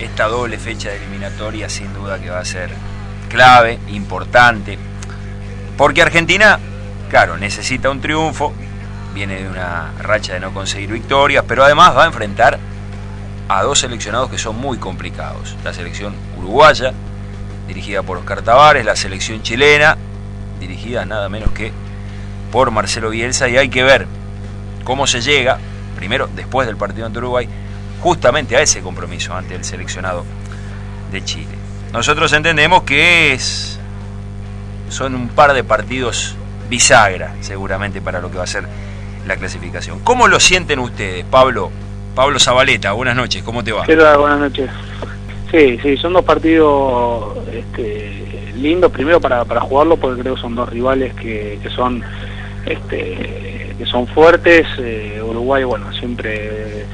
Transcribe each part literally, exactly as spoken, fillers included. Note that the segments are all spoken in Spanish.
esta doble fecha de eliminatoria sin duda que va a ser clave, importante, porque Argentina, claro, necesita un triunfo, viene de una racha de no conseguir victorias, pero además va a enfrentar a dos seleccionados que son muy complicados. La selección uruguaya, dirigida por Oscar Tabares, la selección chilena, dirigida nada menos que por Marcelo Bielsa, y hay que ver cómo se llega, primero, después del partido ante Uruguay, justamente a ese compromiso ante el seleccionado de Chile. Nosotros entendemos que es, son un par de partidos bisagra, seguramente, para lo que va a ser la clasificación. ¿Cómo lo sienten ustedes, Pablo? Pablo Zabaleta, buenas noches, ¿cómo te va? ¿Qué tal? Buenas noches. Sí, sí, son dos partidos este, lindos, primero para, para jugarlo, porque creo que son dos rivales que, que son este, que son fuertes. eh, Uruguay, bueno, siempre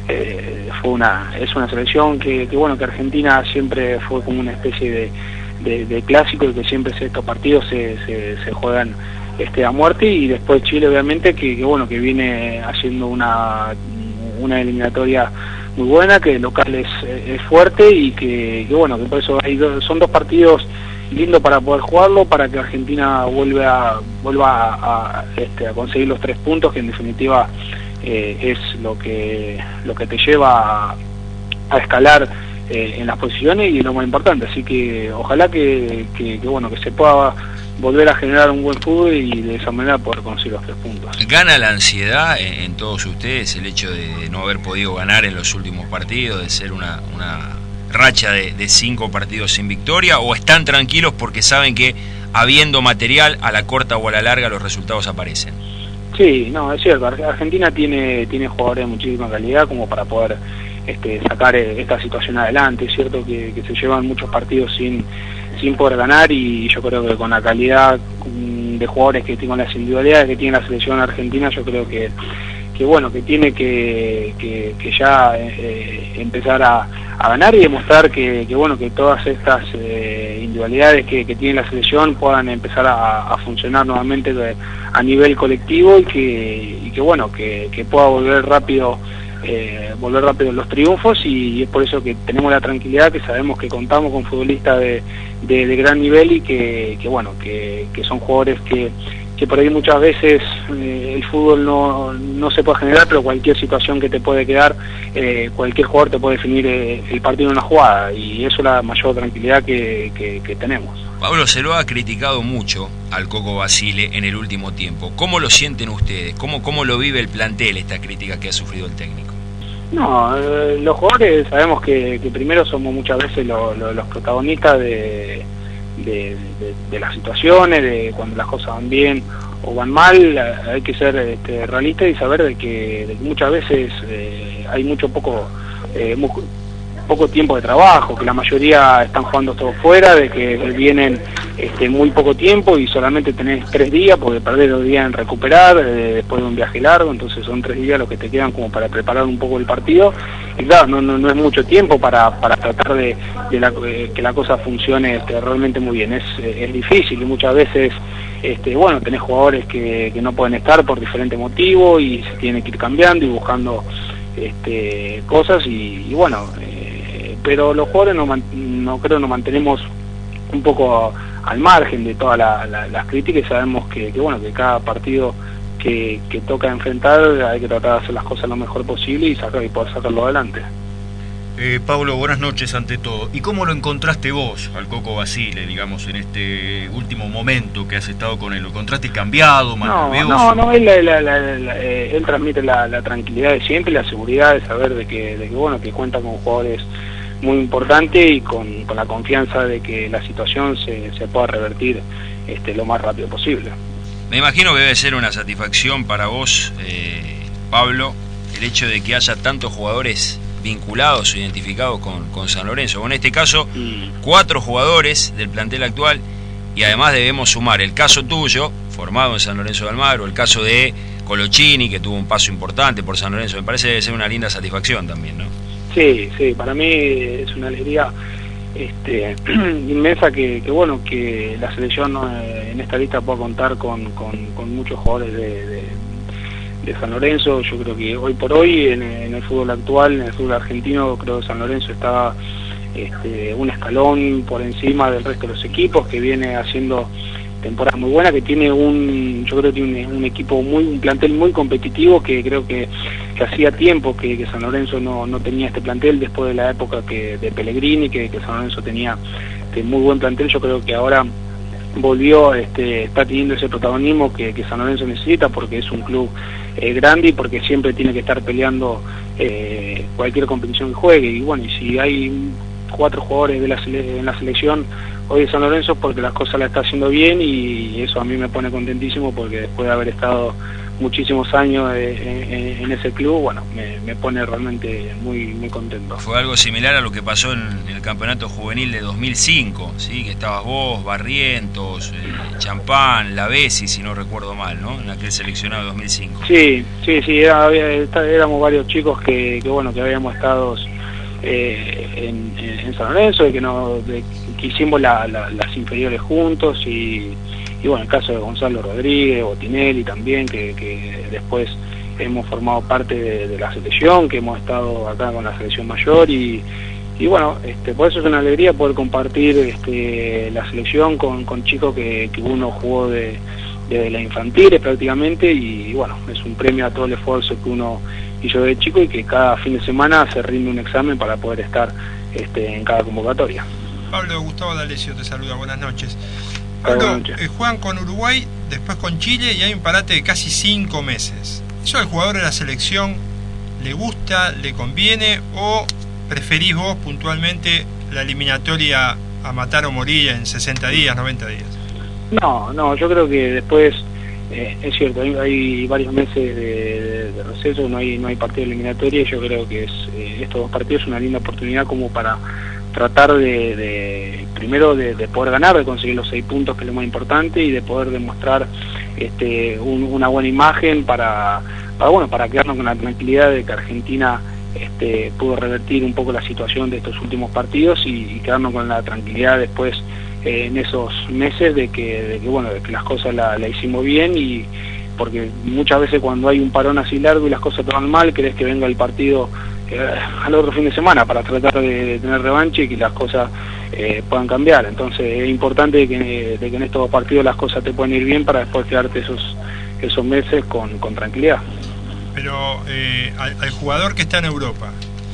eh, fue una es una selección que, que, bueno, que Argentina siempre fue como una especie de, de, de clásico, y que siempre estos partidos se, se, se juegan este, a muerte, y después Chile, obviamente, que, que bueno, que viene haciendo una una eliminatoria muy buena, que el local es, es fuerte, y que, que bueno, que por eso hay dos, son dos partidos lindos para poder jugarlo, para que Argentina vuelva a, vuelva a, a, este, a conseguir los tres puntos, que en definitiva eh, es lo que lo que te lleva a, a escalar eh, en las posiciones, y es lo más importante. Así que ojalá que, que, que bueno, que se pueda volver a generar un buen fútbol, y de esa manera poder conseguir los tres puntos. ¿Gana la ansiedad en, en todos ustedes el hecho de no haber podido ganar en los últimos partidos, de ser una, una racha de, de cinco partidos sin victoria, o están tranquilos porque saben que, habiendo material, a la corta o a la larga los resultados aparecen? Sí, no, es cierto. Argentina tiene, tiene jugadores de muchísima calidad como para poder este, sacar esta situación adelante. Es cierto que, que se llevan muchos partidos sin sin poder ganar, y yo creo que con la calidad de jugadores que tienen, las individualidades que tiene la selección argentina, yo creo que, que bueno, que tiene que, que, que ya eh, empezar a, a ganar, y demostrar que, que bueno, que todas estas eh, individualidades que, que tiene la selección puedan empezar a, a funcionar nuevamente a nivel colectivo, y que, y que bueno, que, que pueda volver rápido Eh, volver rápido los triunfos, y es por eso que tenemos la tranquilidad, que sabemos que contamos con futbolistas de, de, de gran nivel, y que, que bueno, que, que son jugadores que, que por ahí muchas veces eh, el fútbol no, no se puede generar, pero cualquier situación que te puede quedar, eh, cualquier jugador te puede definir eh, el partido en una jugada, y eso es la mayor tranquilidad que, que, que tenemos. Pablo, se lo ha criticado mucho al Coco Basile en el último tiempo. ¿Cómo lo sienten ustedes? ¿Cómo, cómo lo vive el plantel, esta crítica que ha sufrido el técnico? No, eh, los jugadores sabemos que, que primero somos muchas veces lo, lo, los protagonistas de, de, de, de las situaciones, de cuando las cosas van bien o van mal. Hay que ser este, realistas y saber de que, de que muchas veces eh, hay mucho poco eh, muy, poco tiempo de trabajo, que la mayoría están jugando todo fuera, de que vienen este, muy poco tiempo, y solamente tenés tres días, porque perdés dos días en recuperar eh, después de un viaje largo. Entonces son tres días los que te quedan como para preparar un poco el partido, y claro, no, no, no es mucho tiempo para, para tratar de, de, la, de que la cosa funcione este, realmente muy bien. Es, es difícil, y muchas veces este, bueno, tenés jugadores que, que no pueden estar por diferentes motivos, y se tiene que ir cambiando y buscando este, cosas, y, y bueno, eh, pero los jugadores no, no creo nos mantenemos un poco al margen de todas la, la, las críticas, y sabemos que, que bueno, que cada partido que, que toca enfrentar hay que tratar de hacer las cosas lo mejor posible, y sacar y poder sacarlo adelante. Eh, Pablo, buenas noches ante todo. ¿Y cómo lo encontraste vos al Coco Basile, digamos, en este último momento que has estado con él? ¿Lo encontraste cambiado, más no, nervioso? No, no, él, la, la, la, la, eh, él transmite la, la tranquilidad de siempre, la seguridad de saber de que, de que bueno, que cuenta con jugadores muy importantes, y con, con la confianza de que la situación se, se pueda revertir este, lo más rápido posible. Me imagino que debe ser una satisfacción para vos, eh, Pablo, el hecho de que haya tantos jugadores vinculados o identificados con, con San Lorenzo. En este caso, mm. cuatro jugadores del plantel actual, y además debemos sumar el caso tuyo, formado en San Lorenzo de Almagro, el caso de Colochini, que tuvo un paso importante por San Lorenzo. Me parece que debe ser una linda satisfacción también, ¿no? Sí, sí, para mí es una alegría este, inmensa que, que bueno, que la selección eh, en esta lista pueda contar con, con, con muchos jugadores de, de, de San Lorenzo. Yo creo que hoy por hoy en, en el fútbol actual, en el fútbol argentino, creo que San Lorenzo está este, un escalón por encima del resto de los equipos, que viene haciendo temporada muy buena, que tiene un, yo creo que tiene un, un equipo muy, un plantel muy competitivo, que creo que, que hacía tiempo que, que San Lorenzo no, no tenía este plantel, después de la época que de Pellegrini, que, que San Lorenzo tenía este, muy buen plantel. Yo creo que ahora volvió, este, está teniendo ese protagonismo que, que San Lorenzo necesita, porque es un club eh, grande y porque siempre tiene que estar peleando eh, cualquier competición que juegue. Y bueno, y si hay cuatro jugadores de la sele en la selección hoy de San Lorenzo, porque las cosas las está haciendo bien, y eso a mí me pone contentísimo, porque después de haber estado muchísimos años en, en ese club, bueno, me, me pone realmente muy muy contento. Fue algo similar a lo que pasó en, en el campeonato juvenil de dos mil cinco, ¿sí? Que estabas vos, Barrientos, eh, Champán, Lavesi, si no recuerdo mal, ¿no? En aquel seleccionado de dos mil cinco. Sí, sí, sí, era, había, éramos varios chicos que, que, bueno, que habíamos estado eh, en, en San Lorenzo, de que, no, de, que hicimos la, la, las inferiores juntos, y y bueno, el caso de Gonzalo Rodríguez, Botinelli también, que, que después hemos formado parte de, de la selección, que hemos estado acá con la selección mayor, y, y bueno, este, por eso es una alegría poder compartir este, la selección con, con chicos que, que uno jugó de, de las infantiles prácticamente, y bueno, es un premio a todo el esfuerzo que uno hizo de chico, y que cada fin de semana se rinde un examen para poder estar este, en cada convocatoria. Pablo, Gustavo D'Alessio te saluda, buenas noches. Pablo, eh, juegan con Uruguay, después con Chile, y hay un parate de casi cinco meses. ¿Eso al jugador de la selección le gusta, le conviene, o preferís vos puntualmente la eliminatoria a matar o morir en sesenta días, noventa días? No, no, yo creo que después, eh, es cierto, hay, hay varios meses de, de, de receso, no hay, no hay partido eliminatoria, y yo creo que es, eh, estos dos partidos es una linda oportunidad como para tratar de, de primero de, de poder ganar, de conseguir los seis puntos, que es lo más importante, y de poder demostrar este, un, una buena imagen para, para bueno para quedarnos con la tranquilidad de que Argentina este, pudo revertir un poco la situación de estos últimos partidos, y, y quedarnos con la tranquilidad después eh, en esos meses de que, de que bueno de que las cosas la, la hicimos bien, y porque muchas veces cuando hay un parón así largo y las cosas te van mal, querés que venga el partido al otro fin de semana para tratar de, de tener revancha y que las cosas eh, puedan cambiar. Entonces es importante que, de que en estos partidos las cosas te puedan ir bien, para después quedarte esos esos meses con, con tranquilidad. Pero eh, al, al jugador que está en Europa,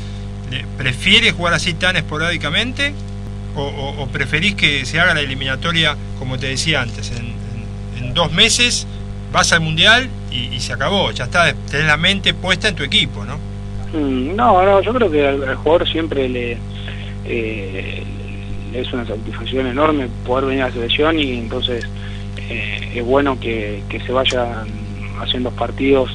¿prefiere jugar así tan esporádicamente, o, o, o preferís que se haga la eliminatoria, como te decía antes, en, en, en dos meses vas al Mundial y, y se acabó, ya está, tenés la mente puesta en tu equipo, ¿no? No, no, yo creo que al, al jugador siempre le, eh, le es una satisfacción enorme poder venir a la selección, y entonces eh, es bueno que, que se vayan haciendo partidos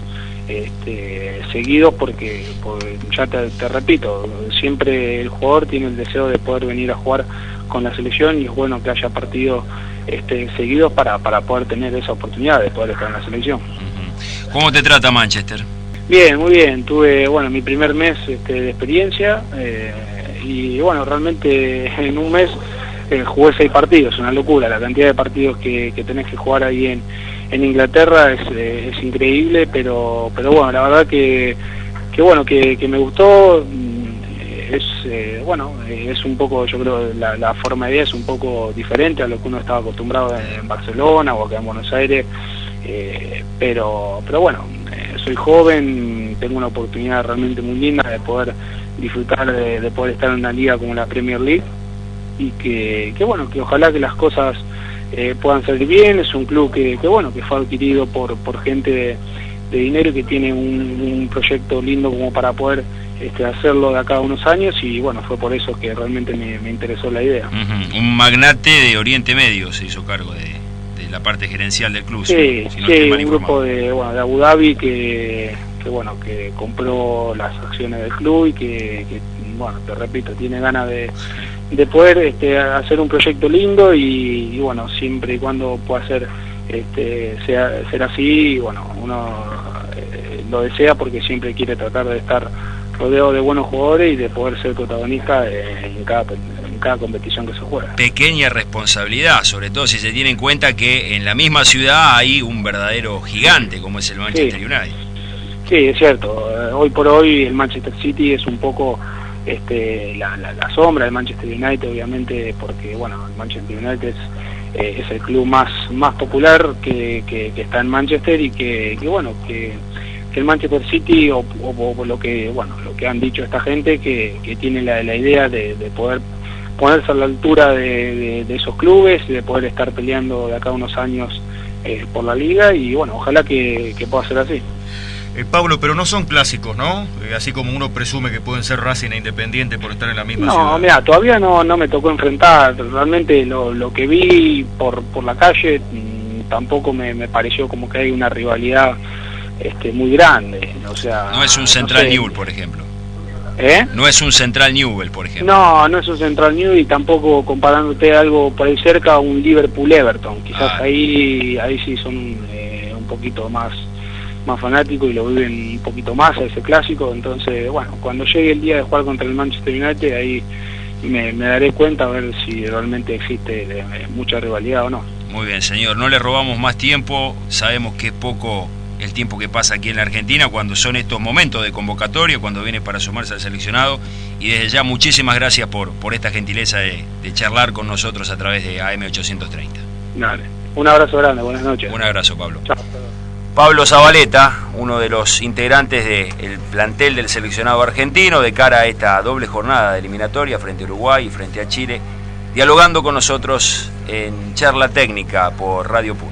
este, seguidos, porque, porque ya te, te repito, siempre el jugador tiene el deseo de poder venir a jugar con la selección, y es bueno que haya partidos este, seguidos para, para poder tener esa oportunidad de poder estar en la selección. ¿Cómo te trata Manchester? Bien, muy bien. Tuve, bueno, mi primer mes este, de experiencia, eh, y bueno, realmente en un mes eh, jugué seis partidos, una locura. La cantidad de partidos que, que tenés que jugar ahí en, en Inglaterra es, eh, es increíble, pero pero bueno, la verdad que, que bueno, que, que me gustó. Es, eh, bueno, es un poco, yo creo, la, la forma de vida es un poco diferente a lo que uno estaba acostumbrado en Barcelona o acá en Buenos Aires, eh, pero, pero bueno, soy joven, tengo una oportunidad realmente muy linda de poder disfrutar de, de poder estar en una liga como la Premier League, y que, que bueno, que ojalá que las cosas eh, puedan salir bien. Es un club que, que bueno, que fue adquirido por, por gente de, de dinero, y que tiene un, un proyecto lindo como para poder este, hacerlo de acá a unos años, y bueno, fue por eso que realmente me, me interesó la idea. Uh-huh. Un magnate de Oriente Medio se hizo cargo de la parte gerencial del club. Sí, si no sí, un informado. grupo de, bueno, de Abu Dhabi que, que bueno que compró las acciones del club, y que, que bueno, te repito, tiene ganas de, de poder este, hacer un proyecto lindo, y, y bueno, siempre y cuando pueda ser este, sea, ser así, y bueno, uno eh, lo desea, porque siempre quiere tratar de estar rodeado de buenos jugadores y de poder ser protagonista en cada, en cada competición que se juega. Pequeña responsabilidad, sobre todo si se tiene en cuenta que en la misma ciudad hay un verdadero gigante como es el Manchester sí. United. Sí, es cierto. Hoy por hoy el Manchester City es un poco este, la, la, la sombra del Manchester United, obviamente, porque bueno, el Manchester United es, eh, es el club más, más popular que, que, que está en Manchester, y que, que bueno, que, que el Manchester City, o, o, o lo que bueno lo que han dicho esta gente, que, que tiene la, la idea de, de poder ponerse a la altura de, de, de esos clubes y de poder estar peleando de acá a unos años eh, por la liga, y bueno, ojalá que, que pueda ser así. Eh, Pablo, pero no son clásicos, ¿no? Eh, así como uno presume que pueden ser Racing e Independiente por estar en la misma no, ciudad. No, mira, todavía no, no me tocó enfrentar. Realmente lo, lo que vi por, por la calle mmm, tampoco me, me pareció como que hay una rivalidad este, muy grande. O sea, no es un Central no sé. Newell, por ejemplo. ¿Eh? No es un Central Newell, por ejemplo. No, no es un Central Newell, y tampoco, comparándote algo por ahí cerca, un Liverpool-Everton. Quizás ah. ahí ahí sí son eh, un poquito más más fanáticos y lo viven un poquito más a ese clásico. Entonces, bueno, cuando llegue el día de jugar contra el Manchester United, ahí me, me daré cuenta a ver si realmente existe eh, mucha rivalidad o no. Muy bien, señor, no le robamos más tiempo, sabemos que es poco el tiempo que pasa aquí en la Argentina cuando son estos momentos de convocatoria, cuando viene para sumarse al seleccionado, y desde ya muchísimas gracias por, por esta gentileza de, de charlar con nosotros a través de A M ochocientos treinta. Dale, un abrazo grande, buenas noches. Un abrazo, Pablo. Chao. Pablo Zabaleta, uno de los integrantes del plantel del seleccionado argentino de cara a esta doble jornada de eliminatoria frente a Uruguay y frente a Chile, dialogando con nosotros en Charla Técnica por Radio Pública.